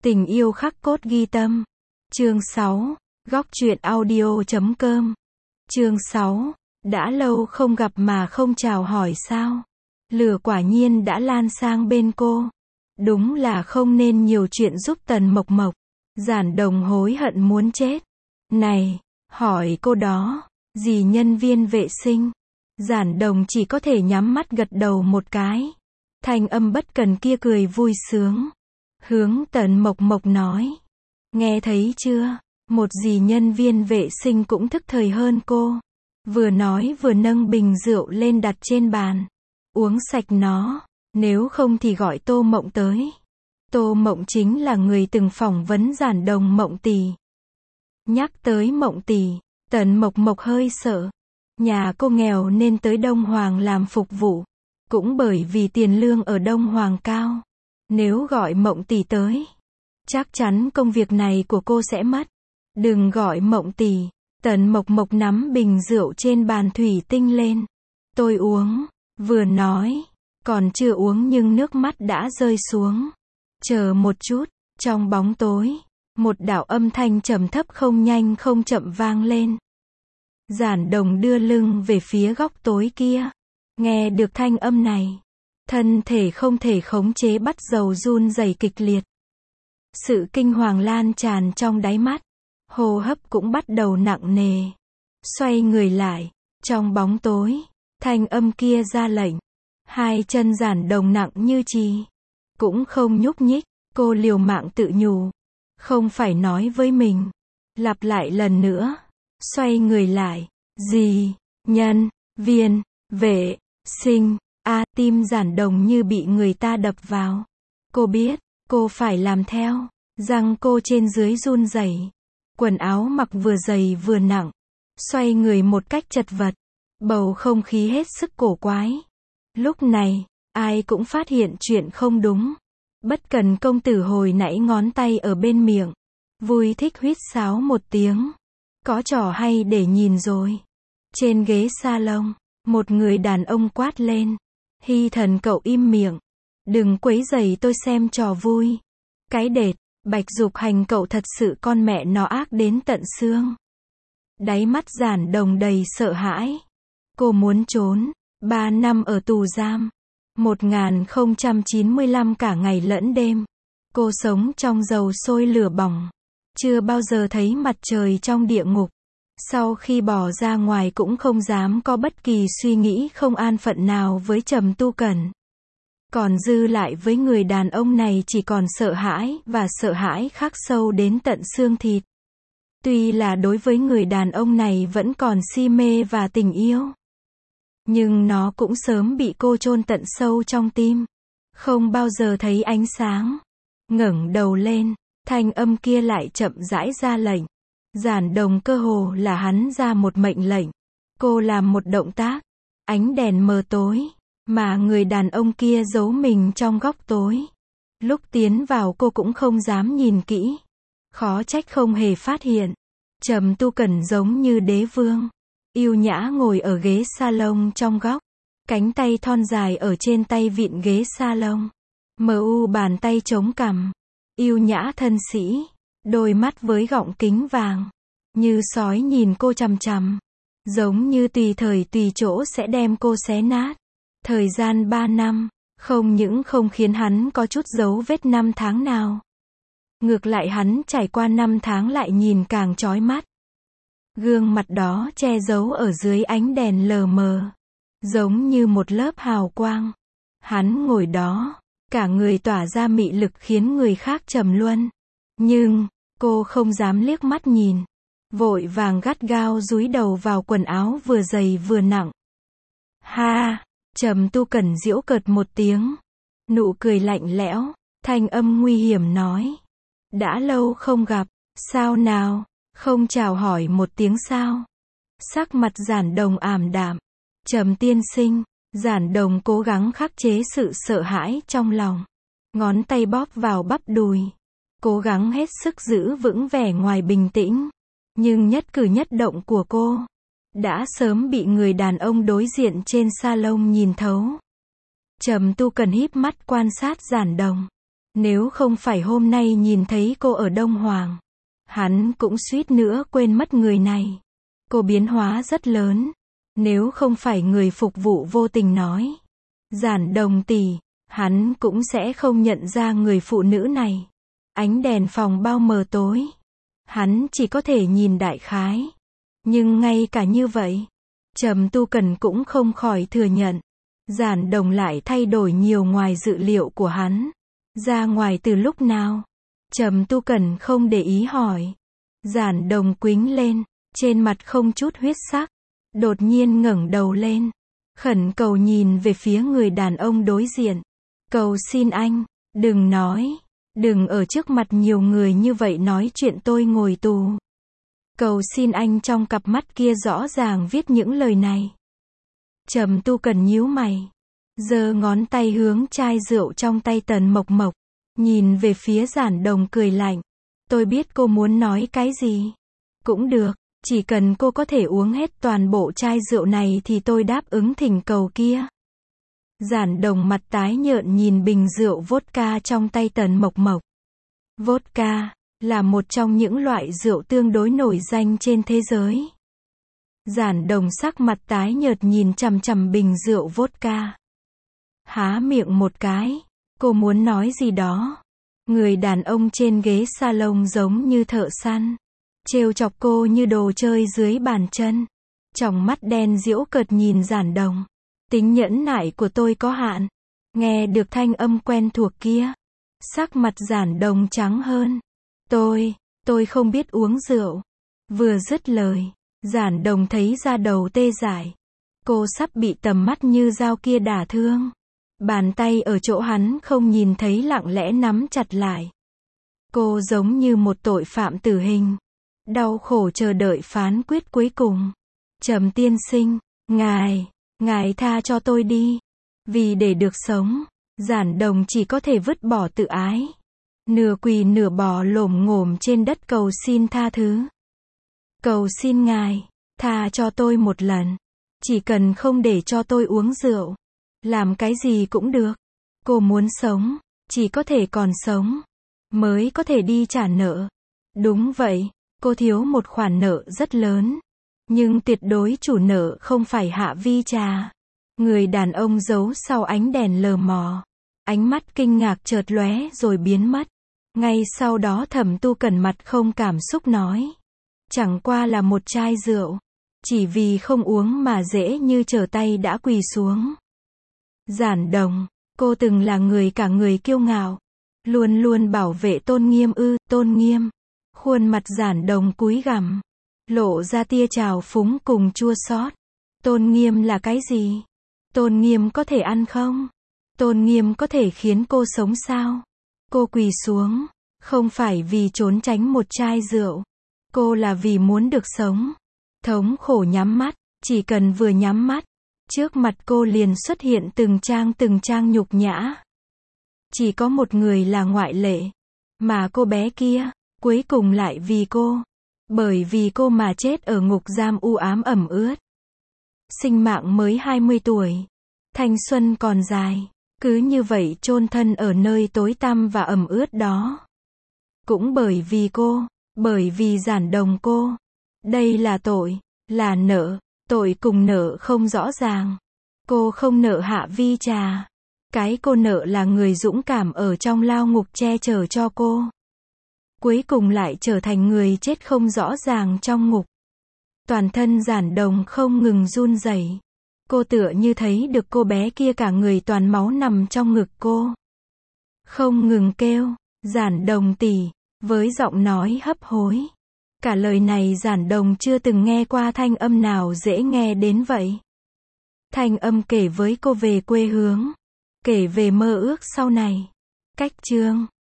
Tình yêu khắc cốt ghi tâm. Chương 6. Góc truyện audio.com. Chương 6. Đã lâu không gặp mà không chào hỏi sao? Lửa quả nhiên đã lan sang bên cô. Đúng là không nên nhiều chuyện giúp Tần Mộc Mộc. Giản Đồng hối hận muốn chết. Này, hỏi cô đó, gì nhân viên vệ sinh? Giản Đồng chỉ có thể nhắm mắt gật đầu một cái. Thanh âm bất cần kia cười vui sướng. Hướng Tần Mộc Mộc nói. Nghe thấy chưa? Một dì nhân viên vệ sinh cũng thức thời hơn cô. Vừa nói vừa nâng bình rượu lên đặt trên bàn. Uống sạch nó, nếu không thì gọi Tô Mộng tới. Tô Mộng chính là người từng phỏng vấn Giản Đồng Mộng tỷ. Nhắc tới Mộng tỷ, Tần Mộc Mộc hơi sợ. Nhà cô nghèo nên tới Đông Hoàng làm phục vụ. Cũng bởi vì tiền lương ở Đông Hoàng cao. Nếu gọi Mộng tỷ tới, chắc chắn công việc này của cô sẽ mất. Đừng gọi Mộng tỷ. Tần Mộc Mộc nắm bình rượu trên bàn thủy tinh lên. Tôi uống. Vừa nói, còn chưa uống nhưng nước mắt đã rơi xuống. Chờ một chút, trong bóng tối, một đạo âm thanh trầm thấp không nhanh không chậm vang lên. Giản Đồng đưa lưng về phía góc tối kia. Nghe được thanh âm này, thân thể không thể khống chế bắt đầu run rẩy kịch liệt. Sự kinh hoàng lan tràn trong đáy mắt, hô hấp cũng bắt đầu nặng nề. Xoay người lại, trong bóng tối, thanh âm kia ra lệnh. Hai chân Giản Đồng nặng như chì, cũng không nhúc nhích. Cô liều mạng tự nhủ, không phải nói với mình. Lặp lại lần nữa, xoay người lại. Gì? Nhân viên vệ sinh. Tim Giản Đồng như bị người ta đập vào. Cô biết, cô phải làm theo. Răng cô trên dưới run rẩy. Quần áo mặc vừa dày vừa nặng. Xoay người một cách chật vật. Bầu không khí hết sức cổ quái. Lúc này, ai cũng phát hiện chuyện không đúng. Bất cần công tử hồi nãy ngón tay ở bên miệng. Vui thích huýt sáo một tiếng. Có trò hay để nhìn rồi. Trên ghế salon, một người đàn ông quát lên. Hy Thần cậu im miệng. Đừng quấy rầy tôi xem trò vui. Cái đệt, Bạch Dục Hành cậu thật sự con mẹ nó ác đến tận xương. Đáy mắt Giản Đồng đầy sợ hãi. Cô muốn trốn. 3 năm ở tù giam. 1095 cả ngày lẫn đêm. Cô sống trong dầu sôi lửa bỏng. Chưa bao giờ thấy mặt trời trong địa ngục. Sau khi bỏ ra ngoài cũng không dám có bất kỳ suy nghĩ không an phận nào với Trầm Tu Cẩn. Còn dư lại với người đàn ông này chỉ còn sợ hãi và sợ hãi khắc sâu đến tận xương thịt. Tuy là đối với người đàn ông này vẫn còn si mê và tình yêu. Nhưng nó cũng sớm bị cô chôn tận sâu trong tim. Không bao giờ thấy ánh sáng. Ngẩng đầu lên, thanh âm kia lại chậm rãi ra lệnh. Giản Đồng cơ hồ là hắn ra một mệnh lệnh. Cô làm một động tác. Ánh đèn mờ tối. Mà người đàn ông kia giấu mình trong góc tối. Lúc tiến vào cô cũng không dám nhìn kỹ. Khó trách không hề phát hiện. Trầm Tu Cẩn giống như đế vương. Yêu nhã ngồi ở ghế salon trong góc. Cánh tay thon dài ở trên tay vịn ghế salon. MU bàn tay chống cằm. Yêu nhã thân sĩ. Đôi mắt với gọng kính vàng. Như sói nhìn cô chằm chằm. Giống như tùy thời tùy chỗ sẽ đem cô xé nát. Thời gian 3 năm. Không những không khiến hắn có chút dấu vết năm tháng nào. Ngược lại hắn trải qua 5 tháng lại nhìn càng chói mắt. Gương mặt đó che giấu ở dưới ánh đèn lờ mờ. Giống như một lớp hào quang. Hắn ngồi đó. Cả người tỏa ra mị lực khiến người khác trầm luân. Nhưng, cô không dám liếc mắt nhìn. Vội vàng gắt gao dúi đầu vào quần áo vừa dày vừa nặng. Ha! Trầm Tu Cẩn giễu cợt một tiếng. Nụ cười lạnh lẽo. Thanh âm nguy hiểm nói. Đã lâu không gặp. Sao nào? Không chào hỏi một tiếng sao? Sắc mặt Giản Đồng ảm đạm. Trầm tiên sinh. Giản Đồng cố gắng khắc chế sự sợ hãi trong lòng. Ngón tay bóp vào bắp đùi. Cố gắng hết sức giữ vững vẻ ngoài bình tĩnh. Nhưng nhất cử nhất động của cô đã sớm bị người đàn ông đối diện trên salon nhìn thấu. Trầm Tu Cẩn híp mắt quan sát Giản Đồng. Nếu không phải hôm nay nhìn thấy cô ở Đông Hoàng, hắn cũng suýt nữa quên mất người này. Cô biến hóa rất lớn. Nếu không phải người phục vụ vô tình nói, Giản Đồng tỷ, hắn cũng sẽ không nhận ra người phụ nữ này. Ánh đèn phòng bao mờ tối. Hắn chỉ có thể nhìn đại khái. Nhưng ngay cả như vậy, Trầm Tu Cần cũng không khỏi thừa nhận. Giản Đồng lại thay đổi nhiều ngoài dự liệu của hắn. Ra ngoài từ lúc nào? Trầm Tu Cần không để ý hỏi. Giản Đồng quĩnh lên, trên mặt không chút huyết sắc. Đột nhiên ngẩng đầu lên, khẩn cầu nhìn về phía người đàn ông đối diện. Cầu xin anh, đừng nói, đừng ở trước mặt nhiều người như vậy nói chuyện tôi ngồi tù. Cầu xin anh, trong cặp mắt kia rõ ràng viết những lời này. Trầm Tu Cần nhíu mày, giơ ngón tay hướng chai rượu trong tay Tần Mộc Mộc, nhìn về phía Giản Đồng cười lạnh. Tôi biết cô muốn nói cái gì. Cũng được, chỉ cần cô có thể uống hết toàn bộ chai rượu này thì tôi đáp ứng thỉnh cầu kia. Giản Đồng mặt tái nhợt nhìn bình rượu vodka trong tay Tần Mộc Mộc. Vodka là một trong những loại rượu tương đối nổi danh trên thế giới. Giản Đồng sắc mặt tái nhợt nhìn chằm chằm bình rượu vodka. Há miệng một cái, cô muốn nói gì đó. Người đàn ông trên ghế salon giống như thợ săn, trêu chọc cô như đồ chơi dưới bàn chân. Tròng mắt đen giễu cợt nhìn Giản Đồng. Tính nhẫn nại của tôi có hạn. Nghe được thanh âm quen thuộc kia, sắc mặt Giản Đồng trắng hơn. Tôi không biết uống rượu. Vừa dứt lời, Giản Đồng thấy da đầu tê dại. Cô sắp bị tầm mắt như dao kia đả thương. Bàn tay ở chỗ hắn không nhìn thấy lặng lẽ nắm chặt lại. Cô giống như một tội phạm tử hình, đau khổ chờ đợi phán quyết cuối cùng. Trầm tiên sinh, ngài tha cho tôi đi. Vì để được sống, Giản Đồng chỉ có thể vứt bỏ tự ái. Nửa quỳ nửa bò lổm ngổm trên đất cầu xin tha thứ. Cầu xin ngài, tha cho tôi một lần. Chỉ cần không để cho tôi uống rượu. Làm cái gì cũng được. Cô muốn sống, chỉ có thể còn sống, mới có thể đi trả nợ. Đúng vậy, cô thiếu một khoản nợ rất lớn. Nhưng tuyệt đối chủ nợ không phải Hạ Vi Trà. Người đàn ông giấu sau ánh đèn lờ mờ. Ánh mắt kinh ngạc chợt lóe rồi biến mất. Ngay sau đó Thẩm Tu Cần mặt không cảm xúc nói. Chẳng qua là một chai rượu. Chỉ vì không uống mà dễ như trở tay đã quỳ xuống. Giản Đồng, cô từng là người cả người kiêu ngạo. Luôn luôn bảo vệ tôn nghiêm tôn nghiêm. Khuôn mặt Giản Đồng cúi gằm. Lộ ra tia trào phúng cùng chua xót. Tôn nghiêm là cái gì? Tôn nghiêm có thể ăn không? Tôn nghiêm có thể khiến cô sống sao? Cô quỳ xuống, không phải vì trốn tránh một chai rượu. Cô là vì muốn được sống. Thống khổ nhắm mắt, chỉ cần vừa nhắm mắt, trước mặt cô liền xuất hiện từng trang nhục nhã. Chỉ có một người là ngoại lệ. Mà cô bé kia, cuối cùng lại vì cô. Bởi vì cô mà chết ở ngục giam u ám ẩm ướt. Sinh mạng mới 20 tuổi. Thanh xuân còn dài. Cứ như vậy chôn thân ở nơi tối tăm và ẩm ướt đó. Cũng bởi vì cô. Bởi vì Giản Đồng cô. Đây là tội. Là nợ. Tội cùng nợ không rõ ràng. Cô không nợ Hạ Vi Trà. Cái cô nợ là người dũng cảm ở trong lao ngục che chở cho cô. Cuối cùng lại trở thành người chết không rõ ràng trong ngục. Toàn thân Giản Đồng không ngừng run rẩy. Cô tựa như thấy được cô bé kia cả người toàn máu nằm trong ngực cô. Không ngừng kêu, Giản Đồng tỷ, với giọng nói hấp hối. Cả lời này Giản Đồng chưa từng nghe qua thanh âm nào dễ nghe đến vậy. Thanh âm kể với cô về quê hương. Kể về mơ ước sau này. Cách chương